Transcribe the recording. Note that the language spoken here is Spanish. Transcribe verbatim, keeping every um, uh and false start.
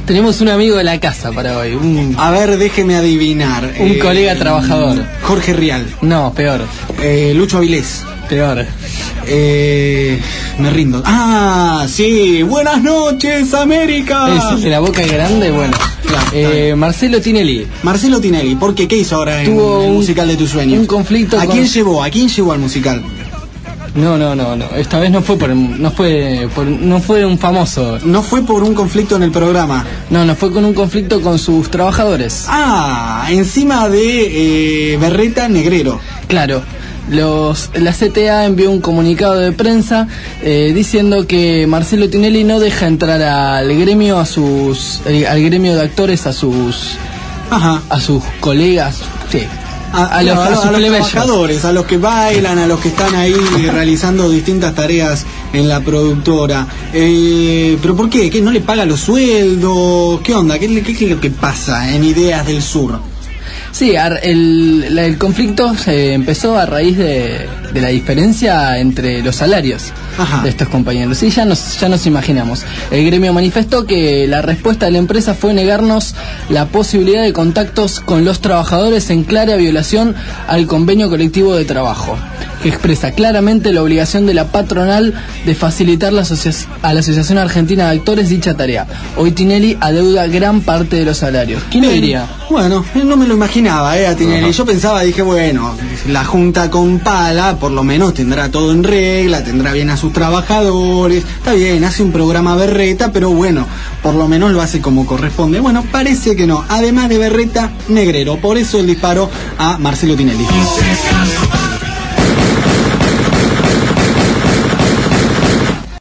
Tenemos un amigo de la casa para hoy. Un, A ver, déjeme adivinar. un Eh, colega trabajador. Jorge Rial. No, peor. Eh, Lucho Avilés. Peor. Eh, me rindo. Ah, sí. Buenas noches, América. Es de la boca grande, bueno. Claro, Eh, Marcelo Tinelli. Marcelo Tinelli, ¿por qué? ¿Qué hizo ahora en Tuvo el un- musical de tus sueños? un conflicto ¿A con- quién llevó? ¿A quién llevó al musical? No, no, no, no. Esta vez no fue por, no fue por, no fue un famoso. No fue por un conflicto en el programa. No, no fue con un conflicto con sus trabajadores. Ah, encima de eh, Berreta Negrero. Claro. Los, la C T A envió un comunicado de prensa eh, diciendo que Marcelo Tinelli no deja entrar al gremio a sus eh, al gremio de actores a sus Ajá. a sus colegas, sí, A, a los, a, a los, sus a los plebeyos. trabajadores, a los que bailan, a los que están ahí realizando distintas tareas en la productora. Eh, ¿Pero por qué? ¿Qué no le paga los sueldos? ¿Qué onda? ¿Qué, qué, qué es lo que pasa en Ideas del Sur? Sí, ar- el, la- el conflicto se empezó a raíz de, de la diferencia entre los salarios Ajá. de estos compañeros. Y ya nos, ya nos imaginamos. El gremio manifestó que la respuesta de la empresa fue negarnos la posibilidad de contactos con los trabajadores en clara violación al convenio colectivo de trabajo, que expresa claramente la obligación de la patronal de facilitar la asocia- a la Asociación Argentina de Actores dicha tarea. Hoy Tinelli adeuda gran parte de los salarios. ¿Quién lo Bien. diría? Bueno, no me lo imaginaba, eh, a Tinelli. Yo pensaba, dije, bueno, la junta con pala, por lo menos tendrá todo en regla, tendrá bien a sus trabajadores, está bien, hace un programa berreta, pero bueno, por lo menos lo hace como corresponde. Bueno, parece que no. Además de Berreta Negrero, por eso el disparo a Marcelo Tinelli.